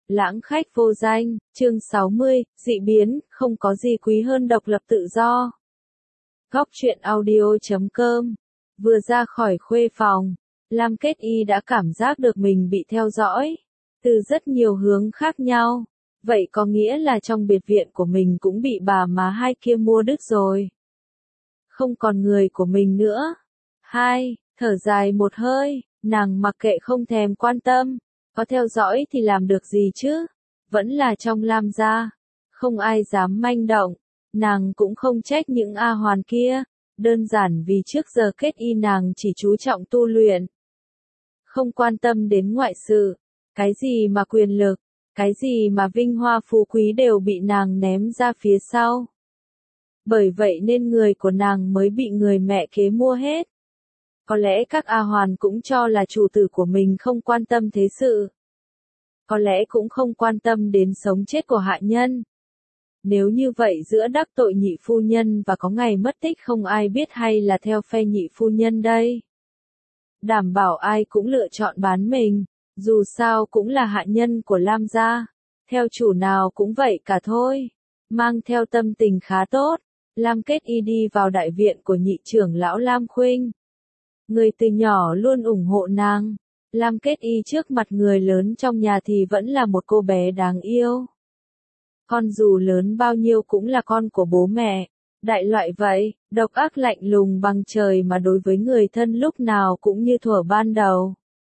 Lãng khách vô danh, chương 60, dị biến, không có gì quý hơn độc lập tự do. Góc truyện audio.com. Vừa ra khỏi khuê phòng, Lam Kết Y đã cảm giác được mình bị theo dõi, từ rất nhiều hướng khác nhau. Vậy có nghĩa là trong biệt viện của mình cũng bị bà má hai kia mua đứt rồi. Không còn người của mình nữa. Thở dài một hơi, nàng mặc kệ không thèm quan tâm. Có theo dõi thì làm được gì chứ? Vẫn là trong Lam gia. Không ai dám manh động. Nàng cũng không trách những A Hoàn kia. Đơn giản vì trước giờ Kết Y nàng chỉ chú trọng tu luyện. Không quan tâm đến ngoại sự. Cái gì mà quyền lực, cái gì mà vinh hoa phú quý đều bị nàng ném ra phía sau. Bởi vậy nên người của nàng mới bị người mẹ kế mua hết. Có lẽ các A Hoàn cũng cho là chủ tử của mình không quan tâm thế sự. Có lẽ cũng không quan tâm đến sống chết của hạ nhân. Nếu như vậy giữa đắc tội nhị phu nhân và có ngày mất tích không ai biết hay là theo phe nhị phu nhân đây. Đảm bảo ai cũng lựa chọn bán mình, dù sao cũng là hạ nhân của Lam gia. Theo chủ nào cũng vậy cả thôi. Mang theo tâm tình khá tốt, Lam Kết Y đi vào đại viện của nhị trưởng lão Lam Khuynh. Người từ nhỏ luôn ủng hộ nàng. Lam Kết Y trước mặt người lớn trong nhà thì vẫn là một cô bé đáng yêu. Con dù lớn bao nhiêu cũng là con của bố mẹ. Đại loại vậy, độc ác lạnh lùng bằng trời mà đối với người thân lúc nào cũng như thuở ban đầu.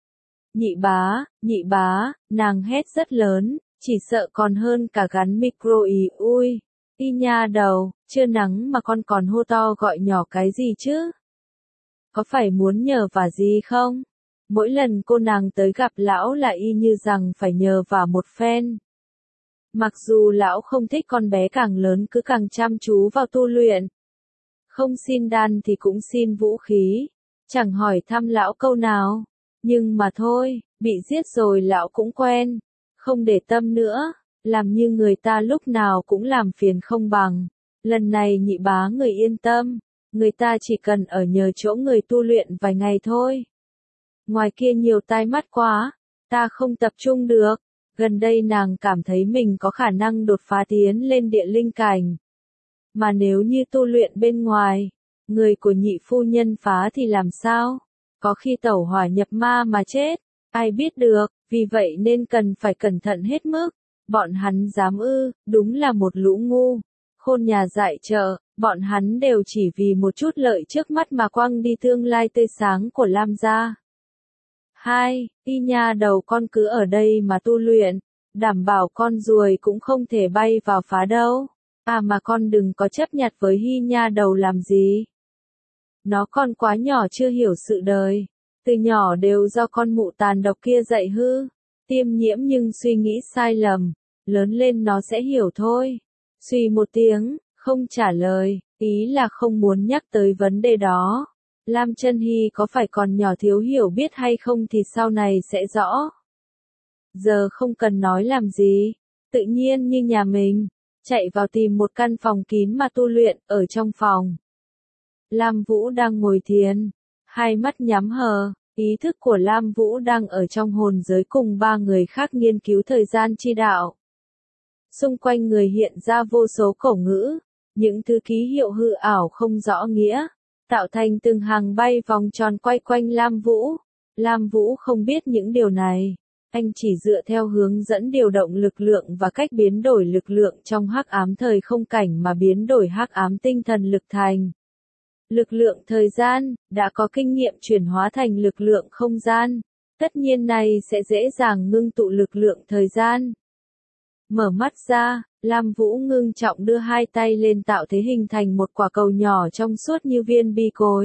Nhị bá, nàng hét rất lớn, chỉ sợ còn hơn cả gắn micro ý ui. Y nha đầu, chưa nắng mà con còn hô to gọi nhỏ cái gì chứ? Có phải muốn nhờ vả gì không? Mỗi lần cô nàng tới gặp lão là y như rằng phải nhờ vả một phen. Mặc dù lão không thích con bé càng lớn cứ càng chăm chú vào tu luyện. Không xin đan thì cũng xin vũ khí. Chẳng hỏi thăm lão câu nào. Nhưng mà thôi, bị giết rồi lão cũng quen. Không để tâm nữa, làm như người ta lúc nào cũng làm phiền không bằng. Lần này nhị bá người yên tâm. Người ta chỉ cần ở nhờ chỗ người tu luyện vài ngày thôi. Ngoài kia nhiều tai mắt quá, ta không tập trung được. Gần đây nàng cảm thấy mình có khả năng đột phá tiến lên địa linh cảnh. Mà nếu như tu luyện bên ngoài, người của nhị phu nhân phá thì làm sao? Có khi tẩu hỏa nhập ma mà chết, ai biết được, vì vậy nên cần phải cẩn thận hết mức. Bọn hắn dám đúng là một lũ ngu. Khôn nhà dại chợ, bọn hắn đều chỉ vì một chút lợi trước mắt mà quăng đi tương lai tươi sáng của Lam gia. Y nha đầu con cứ ở đây mà tu luyện, đảm bảo con ruồi cũng không thể bay vào phá đâu. Mà con đừng có chấp nhặt với Hy nha đầu làm gì. Nó còn quá nhỏ chưa hiểu sự đời, từ nhỏ đều do con mụ tàn độc kia dạy hư. Tiêm nhiễm nhưng suy nghĩ sai lầm, lớn lên nó sẽ hiểu thôi. Suy một tiếng, không trả lời, ý là không muốn nhắc tới vấn đề đó. Lam Chân Hy có phải còn nhỏ thiếu hiểu biết hay không thì sau này sẽ rõ. Giờ không cần nói làm gì, tự nhiên như nhà mình, chạy vào tìm một căn phòng kín mà tu luyện, ở trong phòng. Lam Vũ đang ngồi thiền, hai mắt nhắm hờ, ý thức của Lam Vũ đang ở trong hồn giới cùng ba người khác nghiên cứu thời gian chi đạo. Xung quanh người hiện ra vô số khẩu ngữ, những thứ ký hiệu hư ảo không rõ nghĩa, tạo thành từng hàng bay vòng tròn quay quanh Lam Vũ. Lam Vũ không biết những điều này, anh chỉ dựa theo hướng dẫn điều động lực lượng và cách biến đổi lực lượng trong hắc ám thời không cảnh mà biến đổi hắc ám tinh thần lực thành lực lượng thời gian, đã có kinh nghiệm chuyển hóa thành lực lượng không gian. Tất nhiên này sẽ dễ dàng ngưng tụ lực lượng thời gian. Mở mắt ra, Lam Vũ ngưng trọng đưa hai tay lên tạo thế hình thành một quả cầu nhỏ trong suốt như viên bi cối.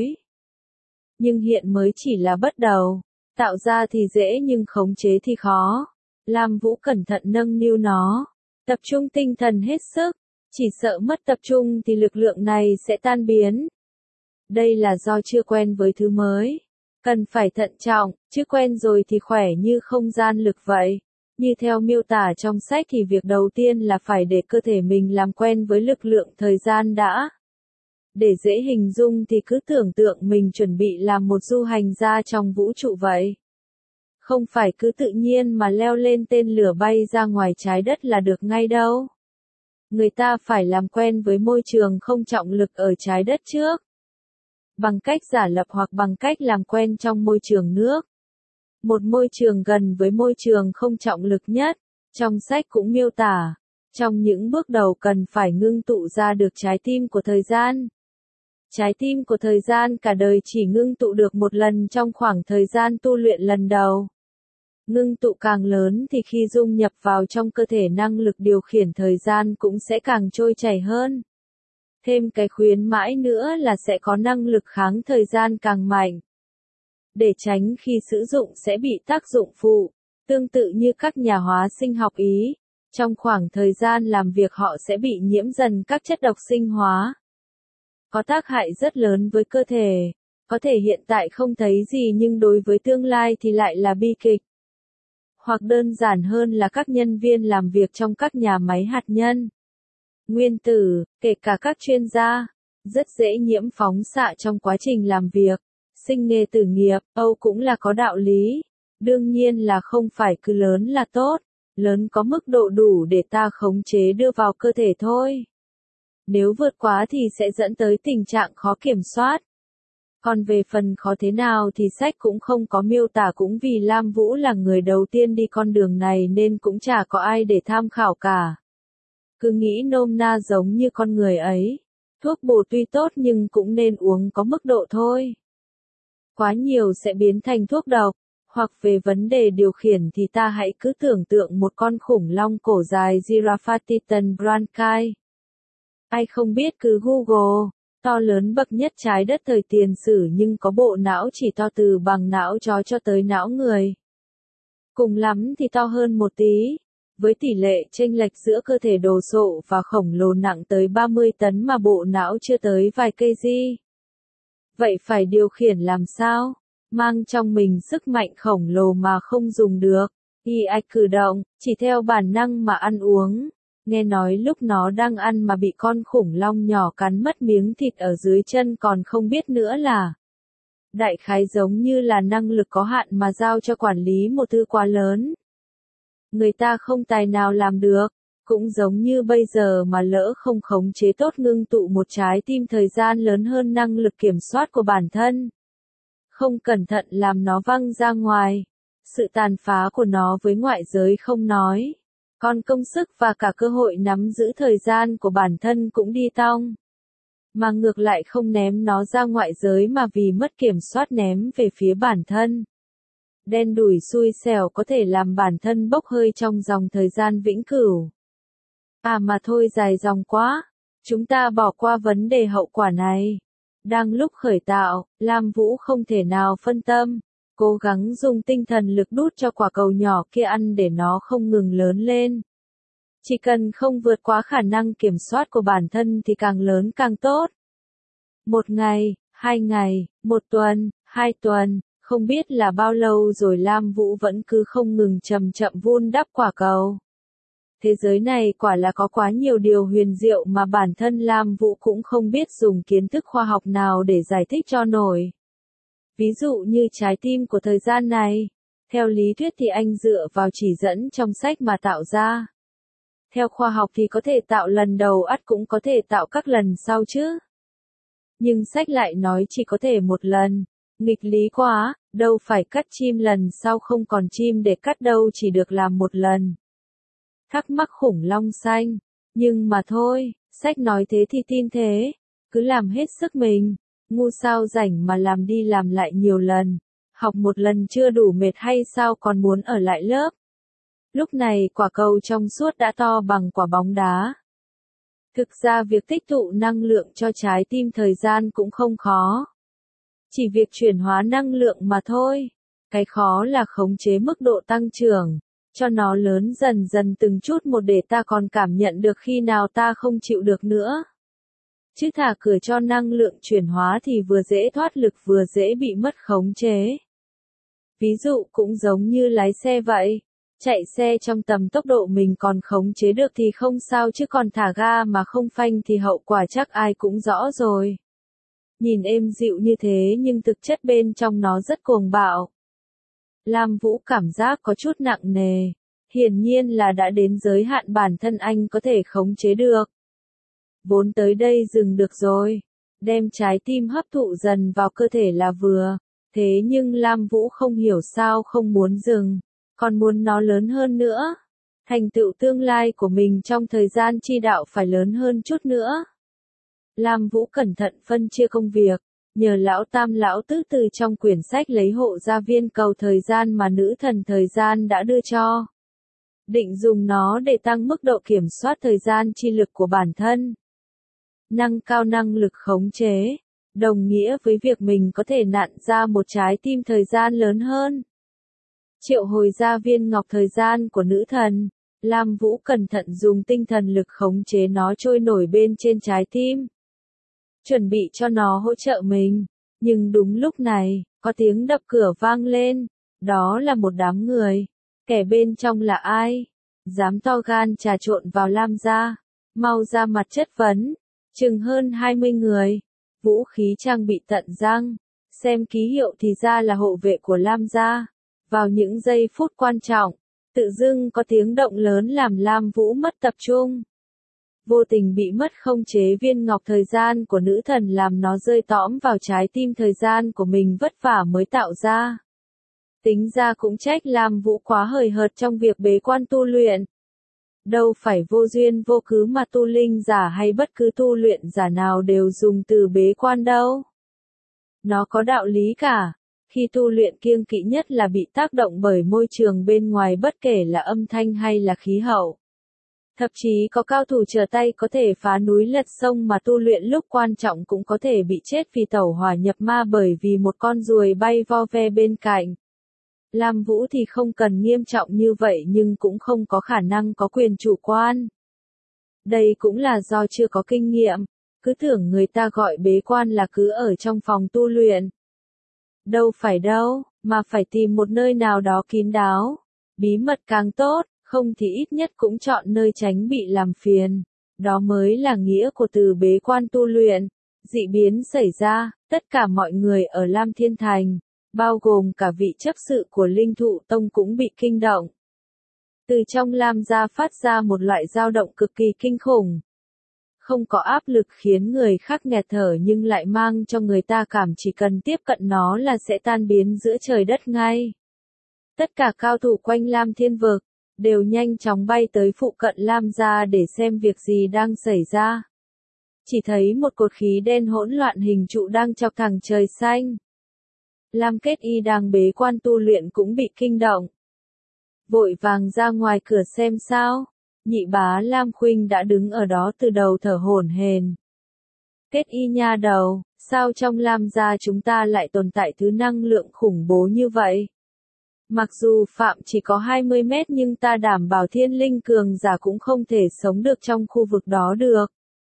Nhưng hiện mới chỉ là bắt đầu, tạo ra thì dễ nhưng khống chế thì khó. Lam Vũ cẩn thận nâng niu nó, tập trung tinh thần hết sức, chỉ sợ mất tập trung thì lực lượng này sẽ tan biến. Đây là do chưa quen với thứ mới, cần phải thận trọng, chứ quen rồi thì khỏe như không gian lực vậy. Như theo miêu tả trong sách thì việc đầu tiên là phải để cơ thể mình làm quen với lực lượng thời gian đã. Để dễ hình dung thì cứ tưởng tượng mình chuẩn bị làm một du hành gia trong vũ trụ vậy. Không phải cứ tự nhiên mà leo lên tên lửa bay ra ngoài trái đất là được ngay đâu. Người ta phải làm quen với môi trường không trọng lực ở trái đất trước. Bằng cách giả lập hoặc bằng cách làm quen trong môi trường nước. Một môi trường gần với môi trường không trọng lực nhất, trong sách cũng miêu tả, trong những bước đầu cần phải ngưng tụ ra được trái tim của thời gian. Trái tim của thời gian cả đời chỉ ngưng tụ được một lần trong khoảng thời gian tu luyện lần đầu. Ngưng tụ càng lớn thì khi dung nhập vào trong cơ thể năng lực điều khiển thời gian cũng sẽ càng trôi chảy hơn. Thêm cái khuyến mãi nữa là sẽ có năng lực kháng thời gian càng mạnh. Để tránh khi sử dụng sẽ bị tác dụng phụ, tương tự như các nhà hóa sinh học Ý, trong khoảng thời gian làm việc họ sẽ bị nhiễm dần các chất độc sinh hóa. Có tác hại rất lớn với cơ thể, có thể hiện tại không thấy gì nhưng đối với tương lai thì lại là bi kịch. Hoặc đơn giản hơn là các nhân viên làm việc trong các nhà máy hạt nhân, nguyên tử, kể cả các chuyên gia, rất dễ nhiễm phóng xạ trong quá trình làm việc. Sinh nghề tử nghiệp, Âu cũng là có đạo lý. Đương nhiên là không phải cứ lớn là tốt, lớn có mức độ đủ để ta khống chế đưa vào cơ thể thôi. Nếu vượt quá thì sẽ dẫn tới tình trạng khó kiểm soát. Còn về phần khó thế nào thì sách cũng không có miêu tả, cũng vì Lam Vũ là người đầu tiên đi con đường này nên cũng chả có ai để tham khảo cả. Cứ nghĩ nôm na giống như con người ấy. Thuốc bổ tuy tốt nhưng cũng nên uống có mức độ thôi. Quá nhiều sẽ biến thành thuốc độc. Hoặc về vấn đề điều khiển thì ta hãy cứ tưởng tượng một con khủng long cổ dài Giraffe Titan Branchi. Ai không biết cứ Google, to lớn bậc nhất trái đất thời tiền sử nhưng có bộ não chỉ to từ bằng não chó cho tới não người. Cùng lắm thì to hơn một tí, với tỷ lệ chênh lệch giữa cơ thể đồ sộ và khổng lồ nặng tới 30 tấn mà bộ não chưa tới vài kg. Vậy phải điều khiển làm sao? Mang trong mình sức mạnh khổng lồ mà không dùng được. Y ạch cử động, chỉ theo bản năng mà ăn uống. Nghe nói lúc nó đang ăn mà bị con khủng long nhỏ cắn mất miếng thịt ở dưới chân còn không biết nữa là. Đại khái giống như là năng lực có hạn mà giao cho quản lý một thứ quá lớn. Người ta không tài nào làm được. Cũng giống như bây giờ mà lỡ không khống chế tốt ngưng tụ một trái tim thời gian lớn hơn năng lực kiểm soát của bản thân. Không cẩn thận làm nó văng ra ngoài. Sự tàn phá của nó với ngoại giới không nói. Còn công sức và cả cơ hội nắm giữ thời gian của bản thân cũng đi tong. Mà ngược lại không ném nó ra ngoại giới mà vì mất kiểm soát ném về phía bản thân. Đen đủi xui xẻo có thể làm bản thân bốc hơi trong dòng thời gian vĩnh cửu. À mà thôi dài dòng quá. Chúng ta bỏ qua vấn đề hậu quả này. Đang lúc khởi tạo, Lam Vũ không thể nào phân tâm, cố gắng dùng tinh thần lực đút cho quả cầu nhỏ kia ăn để nó không ngừng lớn lên. Chỉ cần không vượt quá khả năng kiểm soát của bản thân thì càng lớn càng tốt. 1 ngày, 2 ngày, 1 tuần, 2 tuần, không biết là bao lâu rồi Lam Vũ vẫn cứ không ngừng chậm chậm vun đắp quả cầu. Thế giới này quả là có quá nhiều điều huyền diệu mà bản thân Lam Vũ cũng không biết dùng kiến thức khoa học nào để giải thích cho nổi. Ví dụ như trái tim của thời gian này, theo lý thuyết thì anh dựa vào chỉ dẫn trong sách mà tạo ra. Theo khoa học thì có thể tạo lần đầu ắt cũng có thể tạo các lần sau chứ. Nhưng sách lại nói chỉ có thể một lần, nghịch lý quá, đâu phải cắt chim lần sau không còn chim để cắt đâu, chỉ được làm một lần. Thắc mắc khủng long xanh, nhưng mà thôi, sách nói thế thì tin thế, cứ làm hết sức mình, ngu sao rảnh mà làm đi làm lại nhiều lần, học một lần chưa đủ mệt hay sao còn muốn ở lại lớp. Lúc này quả cầu trong suốt đã to bằng quả bóng đá. Thực ra việc tích tụ năng lượng cho trái tim thời gian cũng không khó. Chỉ việc chuyển hóa năng lượng mà thôi. Cái khó là khống chế mức độ tăng trưởng, cho nó lớn dần dần từng chút một để ta còn cảm nhận được khi nào ta không chịu được nữa. Chứ thả cửa cho năng lượng chuyển hóa thì vừa dễ thoát lực vừa dễ bị mất khống chế. Ví dụ cũng giống như lái xe vậy. Chạy xe trong tầm tốc độ mình còn khống chế được thì không sao, chứ còn thả ga mà không phanh thì hậu quả chắc ai cũng rõ rồi. Nhìn êm dịu như thế nhưng thực chất bên trong nó rất cuồng bạo. Lam Vũ cảm giác có chút nặng nề. Hiển nhiên là đã đến giới hạn bản thân anh có thể khống chế được. Vốn tới đây dừng được rồi. Đem trái tim hấp thụ dần vào cơ thể là vừa. Thế nhưng Lam Vũ không hiểu sao không muốn dừng. Còn muốn nó lớn hơn nữa. Thành tựu tương lai của mình trong thời gian chi đạo phải lớn hơn chút nữa. Lam Vũ cẩn thận phân chia công việc. Nhờ lão tam lão tứ từ trong quyển sách lấy hộ ra viên cầu thời gian mà nữ thần thời gian đã đưa cho. Định dùng nó để tăng mức độ kiểm soát thời gian chi lực của bản thân. Nâng cao năng lực khống chế, đồng nghĩa với việc mình có thể nặn ra một trái tim thời gian lớn hơn. Triệu hồi ra viên ngọc thời gian của nữ thần, Lam Vũ cẩn thận dùng tinh thần lực khống chế nó trôi nổi bên trên trái tim. Chuẩn bị cho nó hỗ trợ mình, nhưng đúng lúc này, có tiếng đập cửa vang lên, đó là một đám người. Kẻ bên trong là ai? Dám to gan trà trộn vào Lam gia, mau ra mặt chất vấn. Chừng hơn 20 người, vũ khí trang bị tận răng, xem ký hiệu thì ra là hộ vệ của Lam gia. Vào những giây phút quan trọng, tự dưng có tiếng động lớn làm Lam Vũ mất tập trung. Vô tình bị mất khống chế viên ngọc thời gian của nữ thần làm nó rơi tõm vào trái tim thời gian của mình vất vả mới tạo ra. Tính ra cũng trách Lam Vũ quá hời hợt trong việc bế quan tu luyện. Đâu phải vô duyên vô cớ mà tu linh giả hay bất cứ tu luyện giả nào đều dùng từ bế quan đâu. Nó có đạo lý cả. Khi tu luyện kiêng kỵ nhất là bị tác động bởi môi trường bên ngoài bất kể là âm thanh hay là khí hậu. Thậm chí có cao thủ trở tay có thể phá núi lật sông mà tu luyện lúc quan trọng cũng có thể bị chết vì tẩu hỏa nhập ma bởi vì một con ruồi bay vo ve bên cạnh. Lam Vũ thì không cần nghiêm trọng như vậy nhưng cũng không có khả năng có quyền chủ quan. Đây cũng là do chưa có kinh nghiệm, cứ tưởng người ta gọi bế quan là cứ ở trong phòng tu luyện. Đâu phải đâu, mà phải tìm một nơi nào đó kín đáo, bí mật càng tốt, không thì ít nhất cũng chọn nơi tránh bị làm phiền. Đó mới là nghĩa của từ bế quan tu luyện. Dị biến xảy ra, tất cả mọi người ở Lam Thiên Thành, bao gồm cả vị chấp sự của Linh Thụ Tông cũng bị kinh động. Từ trong Lam gia phát ra một loại dao động cực kỳ kinh khủng. Không có áp lực khiến người khác nghẹt thở nhưng lại mang cho người ta cảm chỉ cần tiếp cận nó là sẽ tan biến giữa trời đất ngay. Tất cả cao thủ quanh Lam Thiên Vực đều nhanh chóng bay tới phụ cận Lam gia để xem việc gì đang xảy ra. Chỉ thấy một cột khí đen hỗn loạn hình trụ đang chọc thẳng trời xanh. Lam Kết Y đang bế quan tu luyện cũng bị kinh động. Vội vàng ra ngoài cửa xem sao. Nhị bá Lam Khuynh đã đứng ở đó từ đầu thở hổn hển. Kết Y nha đầu, sao trong Lam gia chúng ta lại tồn tại thứ năng lượng khủng bố như vậy? Mặc dù phạm chỉ có 20 mét nhưng ta đảm bảo thiên linh cường giả cũng không thể sống được trong khu vực đó được.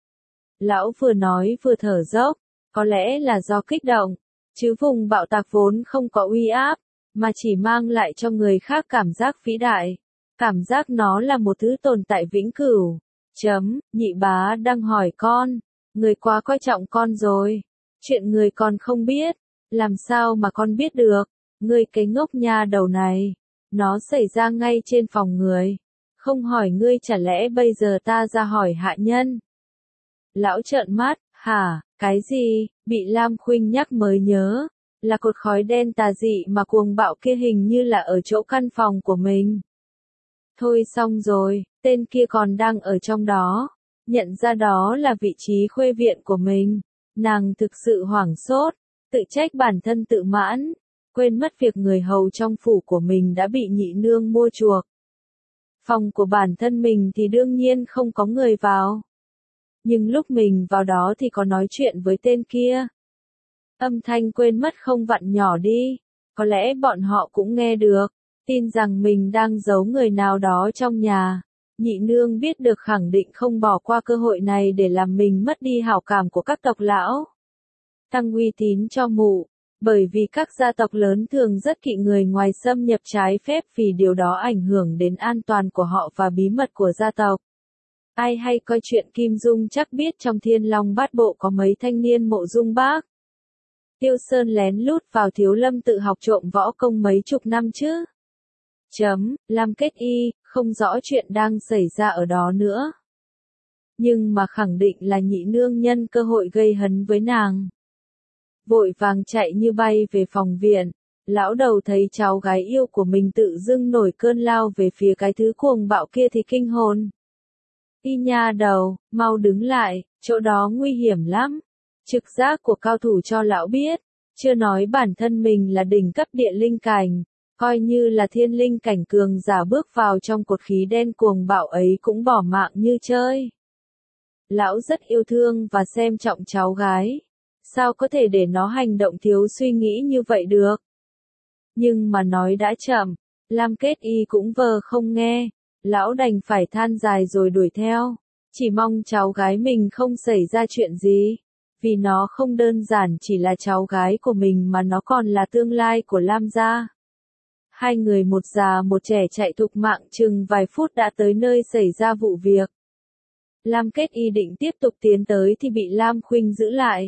Lão vừa nói vừa thở dốc, có lẽ là do kích động, chứ vùng bạo tạc vốn không có uy áp, mà chỉ mang lại cho người khác cảm giác vĩ đại. Cảm giác nó là một thứ tồn tại vĩnh cửu. Nhị bá đang hỏi con, người quá coi trọng con rồi. Chuyện người còn không biết, làm sao mà con biết được, ngươi cái ngốc nha đầu này. Nó xảy ra ngay trên phòng người. Không hỏi ngươi chả lẽ bây giờ ta ra hỏi hạ nhân. Lão trợn mắt, hả, cái gì, bị Lam Khuynh nhắc mới nhớ. Là cột khói đen tà dị mà cuồng bạo kia hình như là ở chỗ căn phòng của mình. Thôi xong rồi, tên kia còn đang ở trong đó. Nhận ra đó là vị trí khuê viện của mình. Nàng thực sự hoảng sốt, tự trách bản thân tự mãn. Quên mất việc người hầu trong phủ của mình đã bị nhị nương mua chuộc. Phòng của bản thân mình thì đương nhiên không có người vào. Nhưng lúc mình vào đó thì có nói chuyện với tên kia. Âm thanh quên mất không vặn nhỏ đi. Có lẽ bọn họ cũng nghe được. Tin rằng mình đang giấu người nào đó trong nhà. Nhị nương biết được khẳng định không bỏ qua cơ hội này để làm mình mất đi hảo cảm của các tộc lão. Tăng uy tín cho mụ. Bởi vì các gia tộc lớn thường rất kỵ người ngoài xâm nhập trái phép vì điều đó ảnh hưởng đến an toàn của họ và bí mật của gia tộc. Ai hay coi chuyện Kim Dung chắc biết trong Thiên Long Bát Bộ có mấy thanh niên mộ dung bác. Tiêu Sơn lén lút vào Thiếu Lâm tự học trộm võ công mấy chục năm chứ. Lam Kết Y, không rõ chuyện đang xảy ra ở đó nữa. Nhưng mà khẳng định là nhị nương nhân cơ hội gây hấn với nàng. Vội vàng chạy như bay về phòng viện, lão đầu thấy cháu gái yêu của mình tự dưng nổi cơn lao về phía cái thứ cuồng bạo kia thì kinh hồn. Y nha đầu, mau đứng lại, chỗ đó nguy hiểm lắm. Trực giác của cao thủ cho lão biết, chưa nói bản thân mình là đỉnh cấp địa linh cảnh, coi như là thiên linh cảnh cường giả bước vào trong cột khí đen cuồng bạo ấy cũng bỏ mạng như chơi. Lão rất yêu thương và xem trọng cháu gái, sao có thể để nó hành động thiếu suy nghĩ như vậy được. Nhưng mà nói đã chậm, Lam Kết Y cũng vờ không nghe, lão đành phải than dài rồi đuổi theo, chỉ mong cháu gái mình không xảy ra chuyện gì, vì nó không đơn giản chỉ là cháu gái của mình mà nó còn là tương lai của Lam gia. Hai người một già một trẻ chạy thục mạng chừng vài phút đã tới nơi xảy ra vụ việc. Lam Kết Y định tiếp tục tiến tới thì bị Lam Khuynh giữ lại.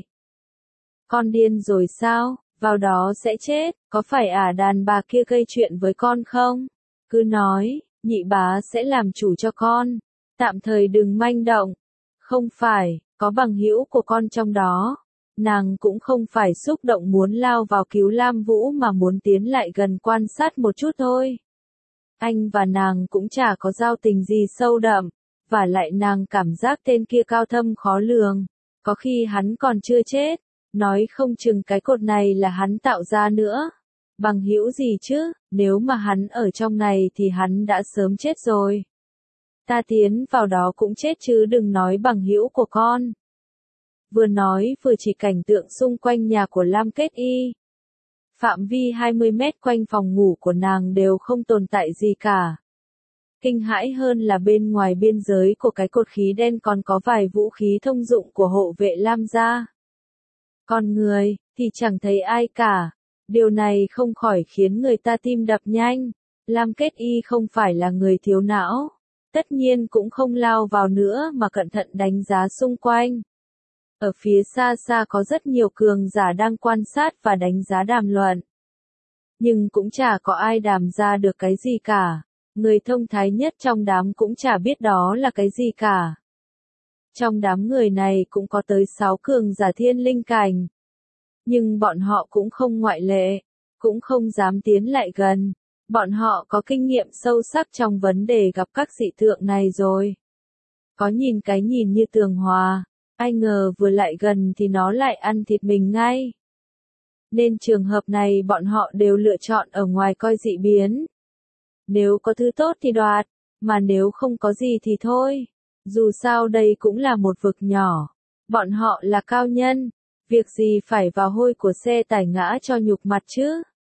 Con điên rồi sao, vào đó sẽ chết, có phải đàn bà kia gây chuyện với con không? Cứ nói, nhị bá sẽ làm chủ cho con, tạm thời đừng manh động. Không phải, có bằng hữu của con trong đó. Nàng cũng không phải xúc động muốn lao vào cứu Lam Vũ mà muốn tiến lại gần quan sát một chút thôi. Anh và nàng cũng chả có giao tình gì sâu đậm, và lại nàng cảm giác tên kia cao thâm khó lường, có khi hắn còn chưa chết, nói không chừng cái cột này là hắn tạo ra nữa. Bằng hữu gì chứ, nếu mà hắn ở trong này thì hắn đã sớm chết rồi. Ta tiến vào đó cũng chết chứ đừng nói bằng hữu của con. Vừa nói vừa chỉ cảnh tượng xung quanh nhà của Lam Kết Y. Phạm vi 20 mét quanh phòng ngủ của nàng đều không tồn tại gì cả. Kinh hãi hơn là bên ngoài biên giới của cái cột khí đen còn có vài vũ khí thông dụng của hộ vệ Lam gia. Còn người, thì chẳng thấy ai cả. Điều này không khỏi khiến người ta tim đập nhanh. Lam Kết Y không phải là người thiếu não. Tất nhiên cũng không lao vào nữa mà cẩn thận đánh giá xung quanh. Ở phía xa xa có rất nhiều cường giả đang quan sát và đánh giá đàm luận. Nhưng cũng chả có ai đàm ra được cái gì cả. Người thông thái nhất trong đám cũng chả biết đó là cái gì cả. Trong đám người này cũng có tới 6 cường giả thiên linh cảnh. Nhưng bọn họ cũng không ngoại lệ, cũng không dám tiến lại gần. Bọn họ có kinh nghiệm sâu sắc trong vấn đề gặp các dị tượng này rồi. Có nhìn cái nhìn như tường hòa, ai ngờ vừa lại gần thì nó lại ăn thịt mình ngay. Nên trường hợp này bọn họ đều lựa chọn ở ngoài coi dị biến. Nếu có thứ tốt thì đoạt, mà nếu không có gì thì thôi. Dù sao đây cũng là một vực nhỏ. Bọn họ là cao nhân, việc gì phải vào hôi của xe tải ngã cho nhục mặt chứ.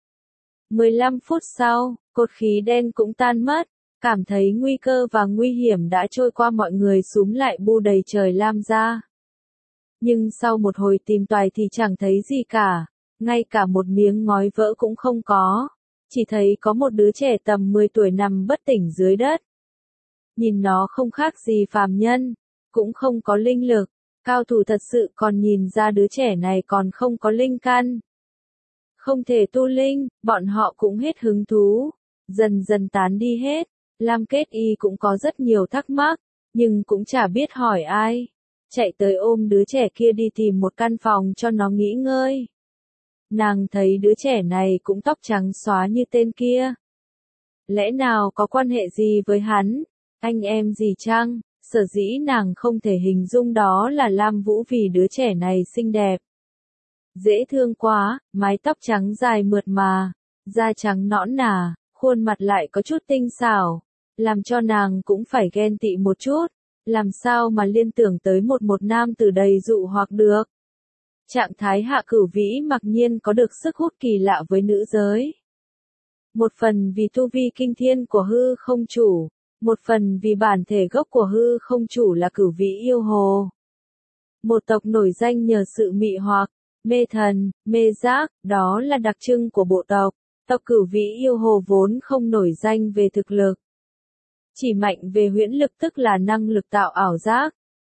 15 phút sau, cột khí đen cũng tan mất, cảm thấy nguy cơ và nguy hiểm đã trôi qua mọi người xúm lại bu đầy trời Lam gia. Nhưng sau một hồi tìm tòi thì chẳng thấy gì cả, ngay cả một miếng ngói vỡ cũng không có, chỉ thấy có một đứa trẻ tầm 10 tuổi nằm bất tỉnh dưới đất. Nhìn nó không khác gì phàm nhân, cũng không có linh lực, cao thủ thật sự còn nhìn ra đứa trẻ này còn không có linh căn. Không thể tu linh, bọn họ cũng hết hứng thú, dần dần tán đi hết. Lam Kết Y cũng có rất nhiều thắc mắc, nhưng cũng chả biết hỏi ai. Chạy tới ôm đứa trẻ kia đi tìm một căn phòng cho nó nghỉ ngơi. Nàng thấy đứa trẻ này cũng tóc trắng xóa như tên kia. Lẽ nào có quan hệ gì với hắn? Anh em gì chăng? Sở dĩ nàng không thể hình dung đó là Lam Vũ vì đứa trẻ này xinh đẹp. Dễ thương quá, mái tóc trắng dài mượt mà, da trắng nõn nà, khuôn mặt lại có chút tinh xảo, làm cho nàng cũng phải ghen tị một chút, làm sao mà liên tưởng tới một nam tử đầy dụ hoặc được. Trạng thái Hạ Cửu Vĩ mặc nhiên có được sức hút kỳ lạ với nữ giới. Một phần vì tu vi kinh thiên của hư không chủ, một phần vì bản thể gốc của hư không chủ là Cửu Vĩ yêu hồ. Một tộc nổi danh nhờ sự mị hoặc, mê thần, mê giác, đó là đặc trưng của bộ tộc. Tộc Cửu Vĩ yêu hồ vốn không nổi danh về thực lực, chỉ mạnh về huyễn lực tức là năng lực tạo ảo giác.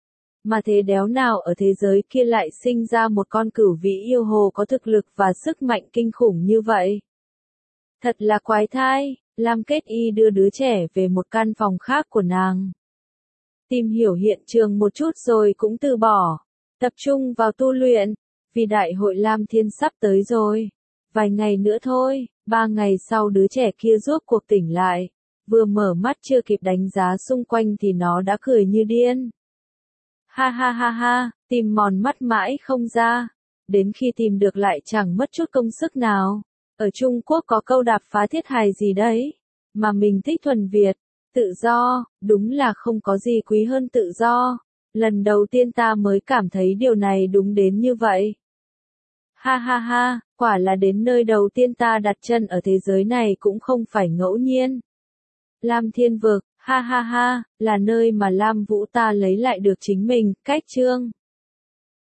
Mà thế đéo nào ở thế giới kia lại sinh ra một con cửu vĩ yêu hồ có thực lực và sức mạnh kinh khủng như vậy. Thật là quái thai, Lam Kết Y đưa đứa trẻ về một căn phòng khác của nàng. Tìm hiểu hiện trường một chút rồi cũng từ bỏ. Tập trung vào tu luyện, vì đại hội Lam Thiên sắp tới rồi. Vài ngày nữa thôi, 3 ngày sau đứa trẻ kia rốt cuộc tỉnh lại. Vừa mở mắt chưa kịp đánh giá xung quanh thì nó đã cười như điên. Ha ha ha ha, tìm mòn mắt mãi không ra. Đến khi tìm được lại chẳng mất chút công sức nào. Ở Trung Quốc có câu đạp phá thiết hài gì đấy. Mà mình thích thuần Việt. Tự do, đúng là không có gì quý hơn tự do. Lần đầu tiên ta mới cảm thấy điều này đúng đến như vậy. Ha ha ha, quả là đến nơi đầu tiên ta đặt chân ở thế giới này cũng không phải ngẫu nhiên. Lam Thiên Vực, ha ha ha, là nơi mà Lam Vũ ta lấy lại được chính mình, cách chương.